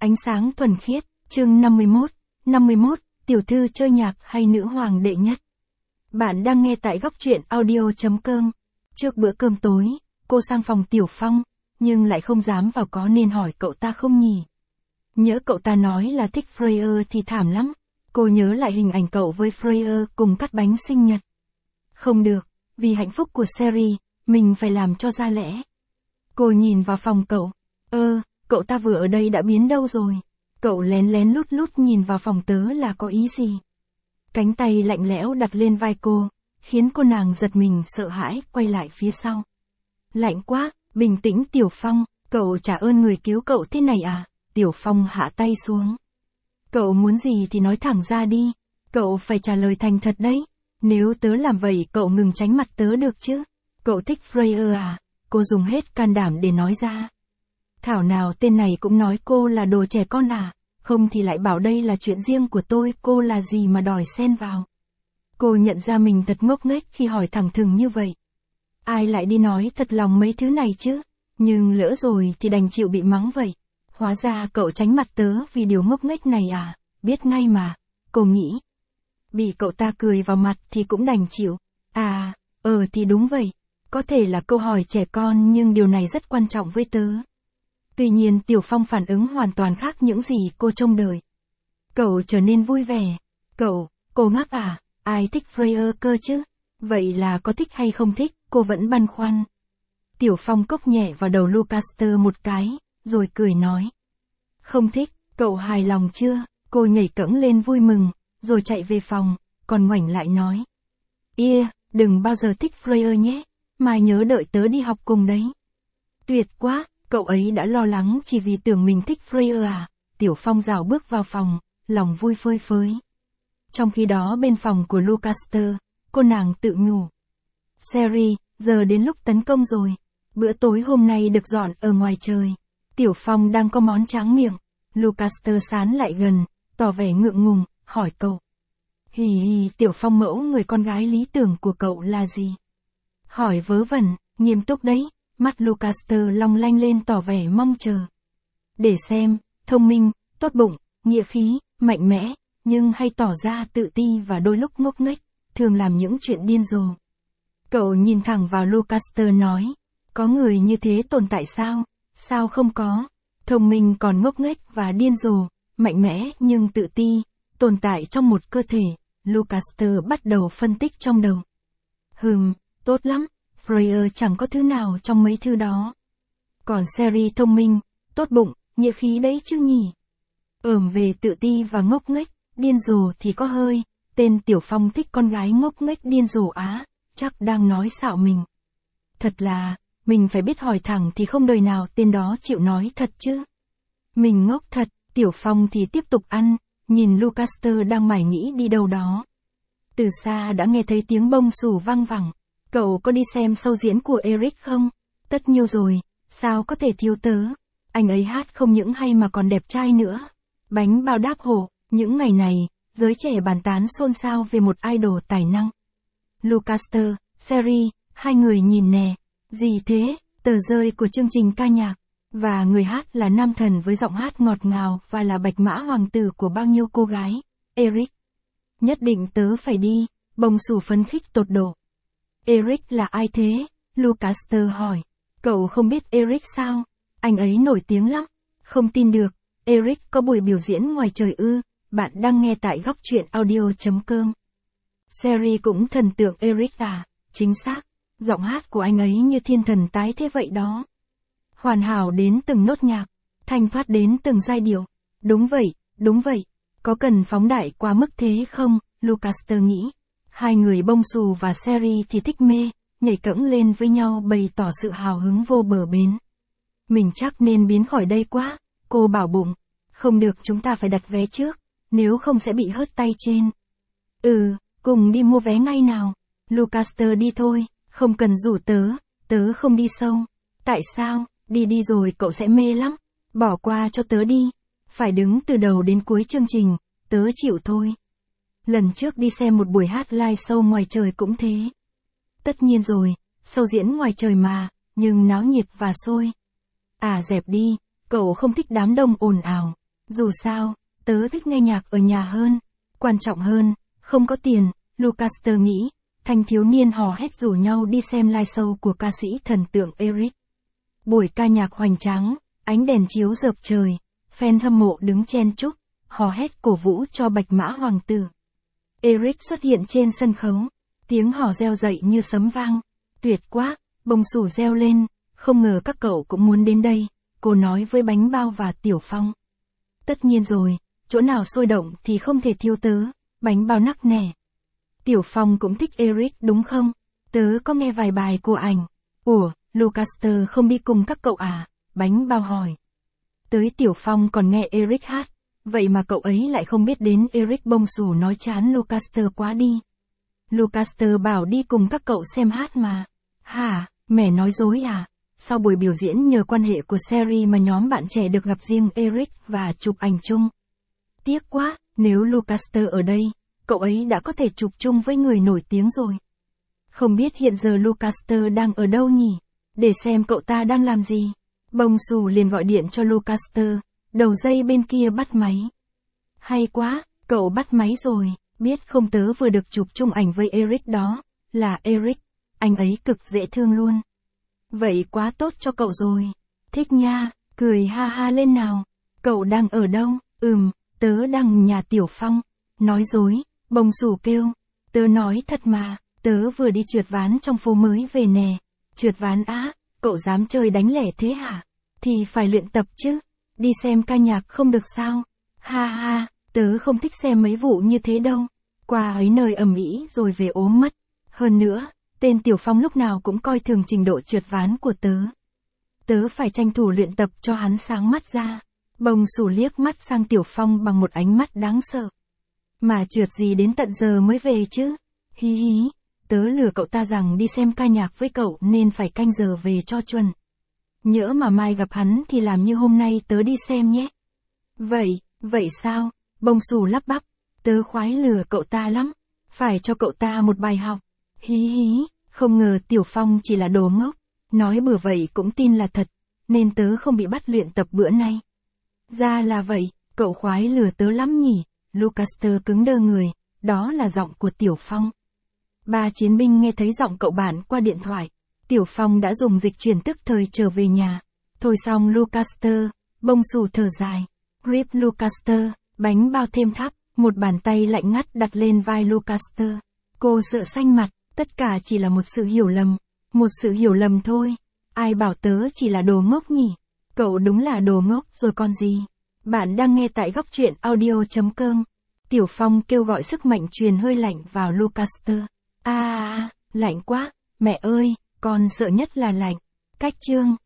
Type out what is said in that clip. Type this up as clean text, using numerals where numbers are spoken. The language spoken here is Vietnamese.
Ánh sáng thuần khiết, chương 51, tiểu thư chơi nhạc hay nữ hoàng đệ nhất. Bạn đang nghe tại góc truyện audio.com. Trước bữa cơm tối, cô sang phòng Tiểu Phong, nhưng lại không dám vào có nên hỏi cậu ta không nhỉ. Nhớ cậu ta nói là thích Freya thì thảm lắm. Cô nhớ lại hình ảnh cậu với Freya cùng cắt bánh sinh nhật. Không được, vì hạnh phúc của Sherry, mình phải làm cho ra lẽ. Cô nhìn vào phòng cậu. Cậu ta vừa ở đây đã biến đâu rồi? Cậu lén lén lút lút nhìn vào phòng tớ là có ý gì? Cánh tay lạnh lẽo đặt lên vai cô, khiến cô nàng giật mình sợ hãi quay lại phía sau. Lạnh quá, bình tĩnh Tiểu Phong, cậu trả ơn người cứu cậu thế này à? Tiểu Phong hạ tay xuống. Cậu muốn gì thì nói thẳng ra đi, cậu phải trả lời thành thật đấy. Nếu tớ làm vậy cậu ngừng tránh mặt tớ được chứ? Cậu thích Freya à? Cô dùng hết can đảm để nói ra. Thảo nào tên này cũng nói cô là đồ trẻ con à, không thì lại bảo đây là chuyện riêng của tôi, cô là gì mà đòi xen vào. Cô nhận ra mình thật ngốc nghếch khi hỏi thẳng thừng như vậy. Ai lại đi nói thật lòng mấy thứ này chứ, nhưng lỡ rồi thì đành chịu bị mắng vậy. Hóa ra cậu tránh mặt tớ vì điều ngốc nghếch này à, biết ngay mà, cô nghĩ. Bị cậu ta cười vào mặt thì cũng đành chịu. Thì đúng vậy, có thể là câu hỏi trẻ con nhưng điều này rất quan trọng với tớ. Tuy nhiên Tiểu Phong phản ứng hoàn toàn khác những gì cô trông đợi. Cậu trở nên vui vẻ. Cô ngáp à, ai thích Freya cơ chứ? Vậy là có thích hay không thích, cô vẫn băn khoăn. Tiểu Phong cốc nhẹ vào đầu Lucaster một cái, rồi cười nói. Không thích, cậu hài lòng chưa? Cô nhảy cẫng lên vui mừng, rồi chạy về phòng, còn ngoảnh lại nói. Đừng bao giờ thích Freya nhé, mai nhớ đợi tớ đi học cùng đấy. Tuyệt quá! Cậu ấy đã lo lắng chỉ vì tưởng mình thích Freya à? Tiểu Phong rảo bước vào phòng, lòng vui phơi phới. Trong khi đó bên phòng của Lucaster, cô nàng tự nhủ. Sherry, giờ đến lúc tấn công rồi. Bữa tối hôm nay được dọn ở ngoài trời. Tiểu Phong đang có món tráng miệng. Lucaster sán lại gần, tỏ vẻ ngượng ngùng, hỏi cậu. Tiểu Phong mẫu người con gái lý tưởng của cậu là gì? Hỏi vớ vẩn, nghiêm túc đấy. Mắt Lucaster long lanh lên tỏ vẻ mong chờ. Để xem, thông minh, tốt bụng, nghĩa khí, mạnh mẽ, nhưng hay tỏ ra tự ti và đôi lúc ngốc nghếch, thường làm những chuyện điên rồ. Cậu nhìn thẳng vào Lucaster nói, có người như thế tồn tại sao? Sao không có? Thông minh còn ngốc nghếch và điên rồ, mạnh mẽ nhưng tự ti, tồn tại trong một cơ thể. Lucaster bắt đầu phân tích trong đầu. Tốt lắm. Freya chẳng có thứ nào trong mấy thứ đó. Còn Sherry thông minh, tốt bụng, nghĩa khí đấy chứ nhỉ. Về tự ti và ngốc nghếch, điên rồ thì có hơi. Tên Tiểu Phong thích con gái ngốc nghếch điên rồ á, chắc đang nói xạo mình. Thật là, mình phải biết hỏi thẳng thì không đời nào tên đó chịu nói thật chứ. Mình ngốc thật, Tiểu Phong thì tiếp tục ăn, nhìn Lucaster đang mải nghĩ đi đâu đó. Từ xa đã nghe thấy tiếng bông xù vang vẳng. Cậu có đi xem show diễn của Eric không? Tất nhiên rồi, sao có thể thiếu tớ? Anh ấy hát không những hay mà còn đẹp trai nữa. Bánh bao đáp hổ, những ngày này, giới trẻ bàn tán xôn xao về một idol tài năng. Lucaster, Sherry, hai người nhìn nè. Gì thế? Tờ rơi của chương trình ca nhạc. Và người hát là nam thần với giọng hát ngọt ngào và là bạch mã hoàng tử của bao nhiêu cô gái. Eric. Nhất định tớ phải đi, bông xù phấn khích tột độ. Eric là ai thế? Lucaster hỏi. Cậu không biết Eric sao? Anh ấy nổi tiếng lắm. Không tin được. Eric có buổi biểu diễn ngoài trời ư? Bạn đang nghe tại góc truyện audio.com. Sherry cũng thần tượng Eric à? Chính xác. Giọng hát của anh ấy như thiên thần tái thế vậy đó. Hoàn hảo đến từng nốt nhạc. Thanh thoát đến từng giai điệu. Đúng vậy. Có cần phóng đại quá mức thế không? Lucaster nghĩ. Hai người bông xù và Sherry thì thích mê, nhảy cẫng lên với nhau bày tỏ sự hào hứng vô bờ bến. Mình chắc nên biến khỏi đây quá, cô bảo bụng. Không được, chúng ta phải đặt vé trước, nếu không sẽ bị hớt tay trên. Cùng đi mua vé ngay nào. Lucaster đi thôi, không cần rủ tớ không đi sâu. Tại sao? Đi rồi cậu sẽ mê lắm. Bỏ qua cho tớ đi. Phải đứng từ đầu đến cuối chương trình, tớ chịu thôi. Lần trước đi xem một buổi hát live show ngoài trời cũng thế. Tất nhiên rồi, show diễn ngoài trời mà, nhưng náo nhiệt và sôi. Dẹp đi, cậu không thích đám đông ồn ào. Dù sao, tớ thích nghe nhạc ở nhà hơn. Quan trọng hơn, không có tiền, Lucaster nghĩ. Thanh thiếu niên hò hét rủ nhau đi xem live show của ca sĩ thần tượng Eric. Buổi ca nhạc hoành tráng, ánh đèn chiếu rợp trời, fan hâm mộ đứng chen chúc, hò hét cổ vũ cho Bạch Mã Hoàng tử. Eric xuất hiện trên sân khấu, tiếng hò reo dậy như sấm vang. Tuyệt quá, bông xù reo lên, không ngờ các cậu cũng muốn đến đây, cô nói với Bánh Bao và Tiểu Phong. Tất nhiên rồi, chỗ nào sôi động thì không thể thiếu tớ, Bánh Bao nắc nẻ. Tiểu Phong cũng thích Eric đúng không? Tớ có nghe vài bài của ảnh. Ủa, Lucaster không đi cùng các cậu à? Bánh Bao hỏi. Tới Tiểu Phong còn nghe Eric hát, vậy mà cậu ấy lại không biết đến Eric. Bông xù nói chán Lucaster quá đi. Lucaster bảo đi cùng các cậu xem hát mà. Hả, mẹ nói dối à? Sau buổi biểu diễn nhờ quan hệ của series mà nhóm bạn trẻ được gặp riêng Eric và chụp ảnh chung. Tiếc quá, nếu Lucaster ở đây, cậu ấy đã có thể chụp chung với người nổi tiếng rồi. Không biết hiện giờ Lucaster đang ở đâu nhỉ? Để xem cậu ta đang làm gì. Bông xù liền gọi điện cho Lucaster, đầu dây bên kia bắt máy. Hay quá, cậu bắt máy rồi, biết không tớ vừa được chụp chung ảnh với Eric đó, là Eric, anh ấy cực dễ thương luôn. Vậy quá tốt cho cậu rồi. Thích nha, cười ha ha lên nào. Cậu đang ở đâu? Tớ đang nhà Tiểu Phong. Nói dối, bông xù kêu. Tớ nói thật mà, tớ vừa đi trượt ván trong phố mới về nè. Trượt ván á, cậu dám chơi đánh lẻ thế hả? Thì phải luyện tập chứ. Đi xem ca nhạc không được sao? Ha ha, tớ không thích xem mấy vụ như thế đâu. Qua ấy nơi ầm ĩ rồi về ốm mất. Hơn nữa, tên Tiểu Phong lúc nào cũng coi thường trình độ trượt ván của tớ. Tớ phải tranh thủ luyện tập cho hắn sáng mắt ra. Bông xù liếc mắt sang Tiểu Phong bằng một ánh mắt đáng sợ. Mà trượt gì đến tận giờ mới về chứ? Hí hí, tớ lừa cậu ta rằng đi xem ca nhạc với cậu nên phải canh giờ về cho chuẩn. Nhỡ mà mai gặp hắn thì làm như hôm nay tớ đi xem nhé. Vậy sao? Bông xù lắp bắp. Tớ khoái lừa cậu ta lắm. Phải cho cậu ta một bài học. Hí hí, không ngờ Tiểu Phong chỉ là đồ ngốc. Nói bừa vậy cũng tin là thật. Nên tớ không bị bắt luyện tập bữa nay. Ra là vậy, cậu khoái lừa tớ lắm nhỉ? Lucaster cứng đơ người, đó là giọng của Tiểu Phong. Ba chiến binh nghe thấy giọng cậu bạn qua điện thoại. Tiểu Phong đã dùng dịch chuyển tức thời trở về nhà. Thôi xong Lucaster, bông xù thở dài. Rip Lucaster, Bánh Bao thêm thắp, một bàn tay lạnh ngắt đặt lên vai Lucaster. Cô sợ xanh mặt, tất cả chỉ là một sự hiểu lầm. Một sự hiểu lầm thôi. Ai bảo tớ chỉ là đồ ngốc nhỉ? Cậu đúng là đồ ngốc rồi còn gì. Bạn đang nghe tại góc truyện audio.com. Tiểu Phong kêu gọi sức mạnh truyền hơi lạnh vào Lucaster. Lạnh quá, mẹ ơi, con sợ nhất là lạnh. Cách chương